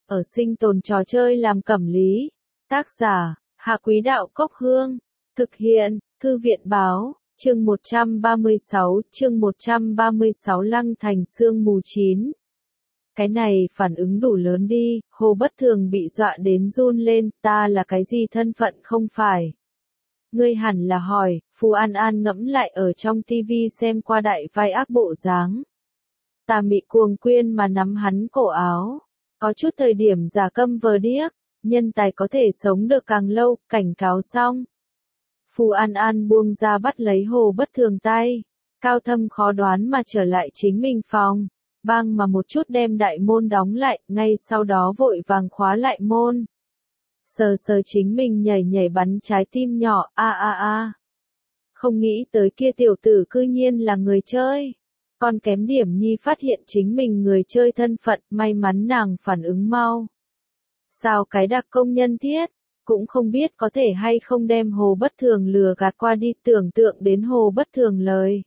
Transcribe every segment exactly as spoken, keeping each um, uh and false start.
ở sinh tồn trò chơi làm cẩm lý. Tác giả, Hạ Quý Đạo Cốc Hương. Thực hiện, Thư viện Báo, chương một trăm ba mươi sáu, chương một trăm ba mươi sáu Lăng Thành sương mù chín. Cái này phản ứng đủ lớn đi, Hồ Bất Thường bị dọa đến run lên, ta là cái gì thân phận không phải. Ngươi hẳn là hỏi, Phù An An ngẫm lại ở trong tivi xem qua đại vai ác bộ dáng. Tà mị cuồng quyên mà nắm hắn cổ áo. Có chút thời điểm giả câm vờ điếc, nhân tài có thể sống được càng lâu, cảnh cáo xong. Phù An An buông ra bắt lấy Hồ Bất Thường tay. Cao Thâm khó đoán mà trở lại chính mình phòng. Bang mà một chút đem đại môn đóng lại, ngay sau đó vội vàng khóa lại môn. Sờ sờ chính mình nhảy nhảy bắn trái tim nhỏ, a a a. Không nghĩ tới kia tiểu tử cư nhiên là người chơi. Còn kém điểm nhi phát hiện chính mình người chơi thân phận, may mắn nàng phản ứng mau. Sao cái đặc công nhân thiết, cũng không biết có thể hay không đem Hồ Bất Thường lừa gạt qua đi, tưởng tượng đến Hồ Bất Thường lời.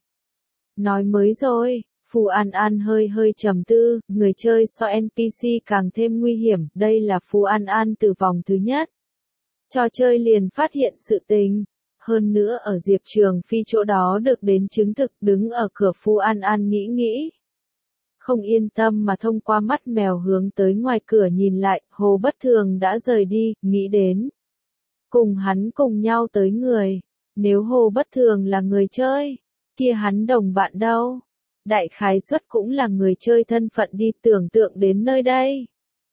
Nói mới rồi, Phù An An hơi hơi trầm tư, người chơi so en pê xê càng thêm nguy hiểm, đây là Phù An An từ vòng thứ nhất. Trò chơi liền phát hiện sự tình. Hơn nữa ở Diệp Trường Phi chỗ đó được đến chứng thực, đứng ở cửa Phù An An nghĩ nghĩ. Không yên tâm mà thông qua mắt mèo hướng tới ngoài cửa nhìn lại, Hồ Bất Thường đã rời đi, nghĩ đến. Cùng hắn cùng nhau tới người. Nếu Hồ Bất Thường là người chơi, kia hắn đồng bạn đâu? Đại khái suất cũng là người chơi thân phận đi, tưởng tượng đến nơi đây.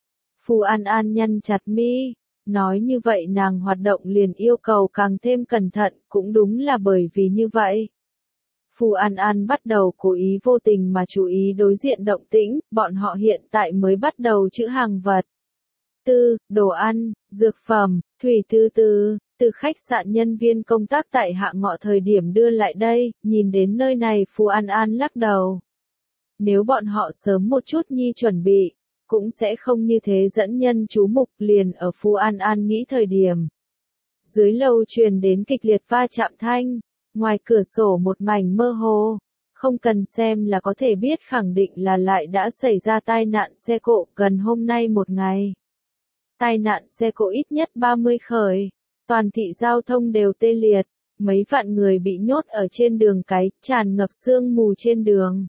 Phù An An nhăn chặt mi. Nói như vậy nàng hoạt động liền yêu cầu càng thêm cẩn thận, cũng đúng là bởi vì như vậy. Phù An An bắt đầu cố ý vô tình mà chú ý đối diện động tĩnh, bọn họ hiện tại mới bắt đầu trữ hàng vật. Tư, đồ ăn, dược phẩm, thủy tư tư, từ khách sạn nhân viên công tác tại Hạ Ngọ thời điểm đưa lại đây, nhìn đến nơi này Phù An An lắc đầu. Nếu bọn họ sớm một chút nhi chuẩn bị, cũng sẽ không như thế dẫn nhân chú mục, liền ở Phù An An nghĩ thời điểm. Dưới lầu truyền đến kịch liệt va chạm thanh, ngoài cửa sổ một mảnh mơ hồ, không cần xem là có thể biết khẳng định là lại đã xảy ra tai nạn xe cộ gần hôm nay một ngày. Tai nạn xe cộ ít nhất ba mươi khởi, toàn thị giao thông đều tê liệt, mấy vạn người bị nhốt ở trên đường cái, tràn ngập sương mù trên đường.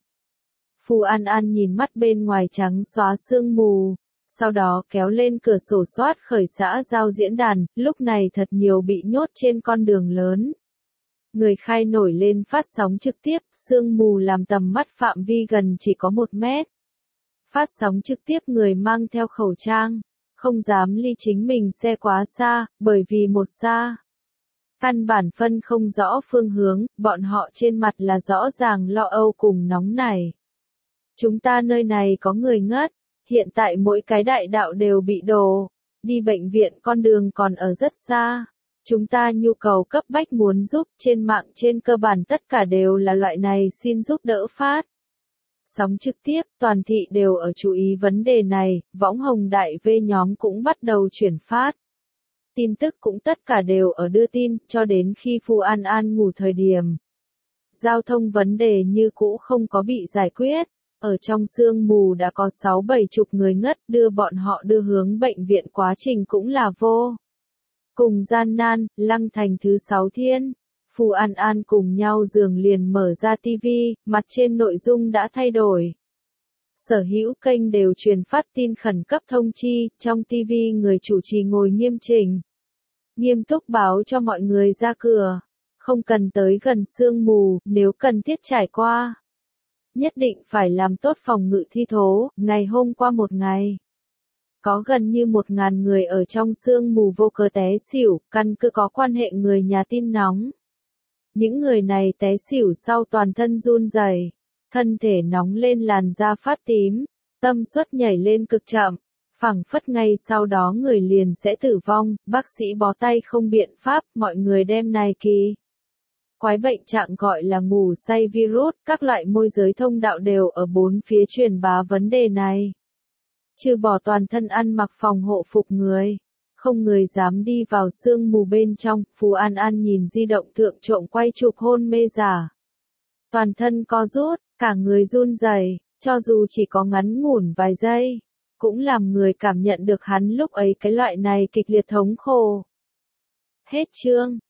Phù An An nhìn mắt bên ngoài trắng xóa sương mù, sau đó kéo lên cửa sổ soát khởi xã giao diễn đàn, lúc này thật nhiều bị nhốt trên con đường lớn. Người khai nổi lên phát sóng trực tiếp, sương mù làm tầm mắt phạm vi gần chỉ có một mét. Phát sóng trực tiếp người mang theo khẩu trang, không dám ly chính mình xe quá xa, bởi vì một xa. Căn bản phân không rõ phương hướng, bọn họ trên mặt là rõ ràng lo âu cùng nóng nảy. Chúng ta nơi này có người ngất, hiện tại mỗi cái đại đạo đều bị đổ, đi bệnh viện con đường còn ở rất xa. Chúng ta nhu cầu cấp bách muốn giúp, trên mạng trên cơ bản tất cả đều là loại này xin giúp đỡ phát. Sóng trực tiếp, toàn thị đều ở chú ý vấn đề này, võng hồng đại V nhóm cũng bắt đầu chuyển phát. Tin tức cũng tất cả đều ở đưa tin, cho đến khi Phù An An ngủ thời điểm. Giao thông vấn đề như cũ không có bị giải quyết. Ở trong sương mù đã có sáu bảy chục người ngất, đưa bọn họ đưa hướng bệnh viện quá trình cũng là vô cùng gian nan. Lăng Thành thứ sáu thiên, Phù An An cùng nhau giường liền mở ra tivi, mặt trên nội dung đã thay đổi. Sở hữu kênh đều truyền phát tin khẩn cấp thông chi, trong tivi người chủ trì ngồi nghiêm chỉnh, nghiêm túc báo cho mọi người ra cửa, không cần tới gần sương mù, nếu cần thiết trải qua. Nhất định phải làm tốt phòng ngự thi thố, ngày hôm qua một ngày. Có gần như một ngàn người ở trong sương mù vô cớ té xỉu, căn cứ có quan hệ người nhà tin nóng. Những người này té xỉu sau toàn thân run rẩy, thân thể nóng lên làn da phát tím, tâm suất nhảy lên cực chậm, phảng phất ngay sau đó người liền sẽ tử vong, bác sĩ bó tay không biện pháp, mọi người đem này kỳ. Quái bệnh trạng gọi là ngủ say virus, các loại môi giới thông đạo đều ở bốn phía truyền bá vấn đề này. Trừ bỏ toàn thân ăn mặc phòng hộ phục người, không người dám đi vào sương mù bên trong. Phù An An nhìn di động thượng trộm quay chụp hôn mê giả. Toàn thân co rút, cả người run rẩy, cho dù chỉ có ngắn ngủn vài giây, cũng làm người cảm nhận được hắn lúc ấy cái loại này kịch liệt thống khổ. Hết chương.